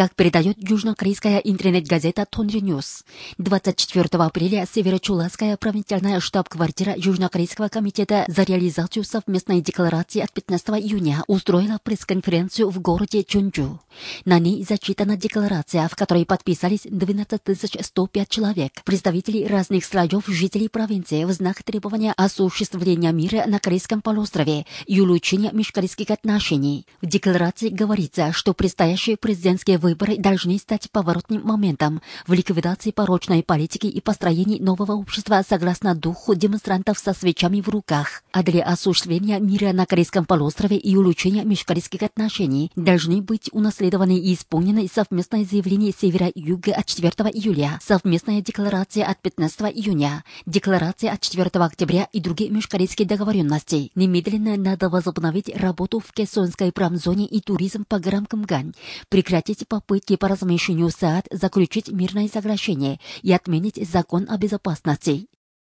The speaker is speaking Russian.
Как передает южнокорейская интернет-газета Тонри Ньюс, 24 апреля Северо-Чуласская правительная штаб-квартира Южнокорейского комитета за реализацию совместной декларации от 15 июня устроила пресс-конференцию в городе Чонджу. На ней зачитана декларация, в которой подписались 12 105 человек, представителей разных слоев жителей провинции в знак требования осуществления мира на Корейском полуострове и улучшения межкорейских отношений. В декларации говорится, что предстоящие президентские выборы должны стать поворотным моментом в ликвидации порочной политики и построении нового общества согласно духу демонстрантов со свечами в руках. А для осуществления мира на Корейском полуострове и улучшения межкорейских отношений должны быть унаследованы и исполнены совместное заявление Севера и Юга от 4 июля, совместная декларация от 15 июня, декларация от 4 октября и другие межкорейские договоренности. Немедленно надо возобновить работу в Кесонской промзоне и туризм по горам Кымгань, прекратить попытки по размещению СААД, заключить мирное соглашение и отменить закон о безопасности.